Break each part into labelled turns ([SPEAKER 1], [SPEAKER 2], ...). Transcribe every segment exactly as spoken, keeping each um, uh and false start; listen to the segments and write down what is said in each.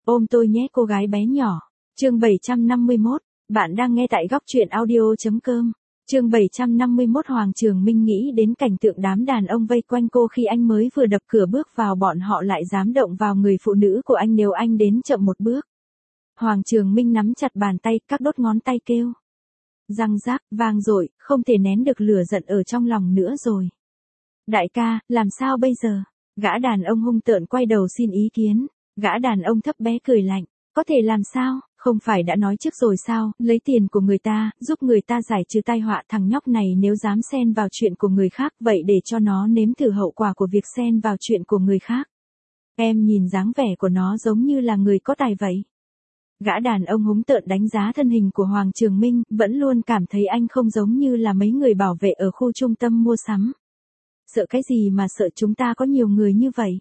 [SPEAKER 1] Ôm tôi nhé cô gái bé nhỏ. Chương bảy trăm năm mươi mốt, bạn đang nghe tại góc truyện audio.com. Chương bảy trăm năm mươi mốt Hoàng Trường Minh nghĩ đến cảnh tượng đám đàn ông vây quanh cô khi anh mới vừa đập cửa bước vào, bọn họ lại dám động vào người phụ nữ của anh nếu anh đến chậm một bước. Hoàng Trường Minh nắm chặt bàn tay, các đốt ngón tay kêu. Răng rác, vang dội, không thể nén được lửa giận ở trong lòng nữa rồi. Đại ca, làm sao bây giờ? Gã đàn ông hung tợn quay đầu xin ý kiến. Gã đàn ông thấp bé cười lạnh. Có thể làm sao, không phải đã nói trước rồi sao, lấy tiền của người ta, giúp người ta giải trừ tai họa. Thằng nhóc này nếu dám xen vào chuyện của người khác, vậy để cho nó nếm thử hậu quả của việc xen vào chuyện của người khác. Em nhìn dáng vẻ của nó giống như là người có tài vậy. Gã đàn ông húng tợn đánh giá thân hình của Hoàng Trường Minh, vẫn luôn cảm thấy anh không giống như là mấy người bảo vệ ở khu trung tâm mua sắm. Sợ cái gì mà sợ, chúng ta có nhiều người như vậy.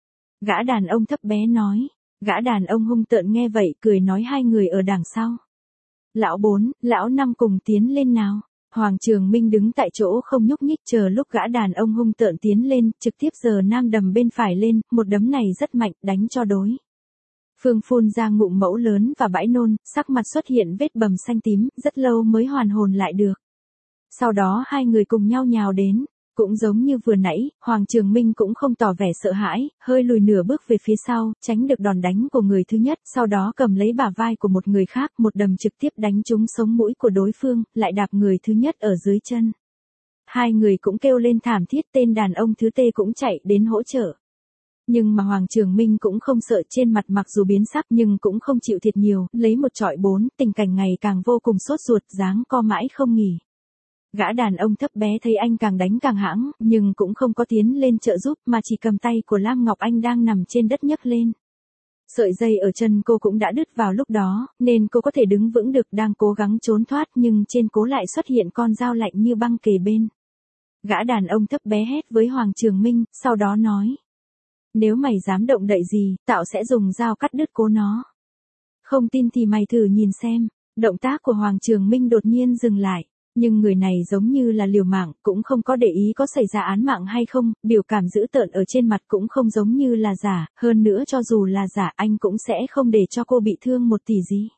[SPEAKER 1] Gã đàn ông thấp bé nói. Gã đàn ông hung tợn nghe vậy cười nói hai người ở đằng sau. Lão bốn, lão năm cùng tiến lên nào. Hoàng Trường Minh đứng tại chỗ không nhúc nhích chờ lúc gã đàn ông hung tợn tiến lên, trực tiếp giơ nam đầm bên phải lên, một đấm này rất mạnh, đánh cho đối. Phương phun ra ngụm mẫu lớn và bãi nôn, sắc mặt xuất hiện vết bầm xanh tím, rất lâu mới hoàn hồn lại được. Sau đó hai người cùng nhau nhào đến. Cũng giống như vừa nãy, Hoàng Trường Minh cũng không tỏ vẻ sợ hãi, hơi lùi nửa bước về phía sau, tránh được đòn đánh của người thứ nhất, sau đó cầm lấy bả vai của một người khác, một đầm trực tiếp đánh trúng sống mũi của đối phương, lại đạp người thứ nhất ở dưới chân. Hai người cũng kêu lên thảm thiết, tên đàn ông thứ tê cũng chạy đến hỗ trợ. Nhưng mà Hoàng Trường Minh cũng không sợ, trên mặt mặc dù biến sắc nhưng cũng không chịu thiệt nhiều, lấy một trọi bốn, tình cảnh ngày càng vô cùng sốt ruột, dáng co mãi không nghỉ. Gã đàn ông thấp bé thấy anh càng đánh càng hãng, nhưng cũng không có tiến lên trợ giúp mà chỉ cầm tay của Lam Ngọc Anh đang nằm trên đất nhấc lên. Sợi dây ở chân cô cũng đã đứt vào lúc đó, nên cô có thể đứng vững được, đang cố gắng trốn thoát nhưng trên cố lại xuất hiện con dao lạnh như băng kề bên. Gã đàn ông thấp bé hét với Hoàng Trường Minh, sau đó nói. Nếu mày dám động đậy gì, tao sẽ dùng dao cắt đứt cố nó. Không tin thì mày thử nhìn xem. Động tác của Hoàng Trường Minh đột nhiên dừng lại. Nhưng người này giống như là liều mạng, cũng không có để ý có xảy ra án mạng hay không, biểu cảm dữ tợn ở trên mặt cũng không giống như là giả, hơn nữa cho dù là giả anh cũng sẽ không để cho cô bị thương một tỷ gì.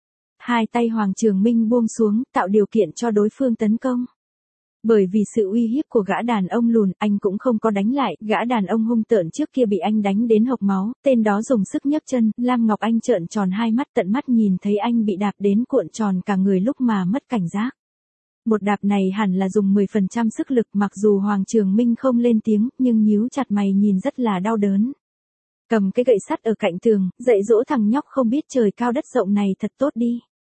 [SPEAKER 1] Hai tay Hoàng Trường Minh buông xuống, tạo điều kiện cho đối phương tấn công. Bởi vì sự uy hiếp của gã đàn ông lùn, anh cũng không có đánh lại, gã đàn ông hung tợn trước kia bị anh đánh đến hộc máu, tên đó dùng sức nhấc chân, Lam Ngọc Anh trợn tròn hai mắt, tận mắt nhìn thấy anh bị đạp đến cuộn tròn cả người lúc mà mất cảnh giác. Một đạp này hẳn là dùng mười phần trăm sức lực, mặc dù Hoàng Trường Minh không lên tiếng, nhưng nhíu chặt mày nhìn rất là đau đớn. Cầm cái gậy sắt ở cạnh tường, dạy dỗ thằng nhóc không biết trời cao đất rộng này thật tốt đi.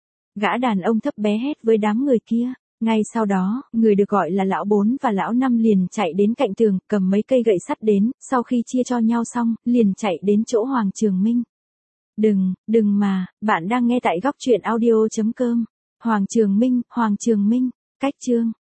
[SPEAKER 1] Gã đàn ông thấp bé hét với đám người kia. Ngay sau đó, người được gọi là lão bốn và lão năm liền chạy đến cạnh tường, cầm mấy cây gậy sắt đến, sau khi chia cho nhau xong, liền chạy đến chỗ Hoàng Trường Minh. Đừng, đừng mà, bạn đang nghe tại góc truyện audio.com. Hoàng Trường Minh, Hoàng Trường Minh, cách chương.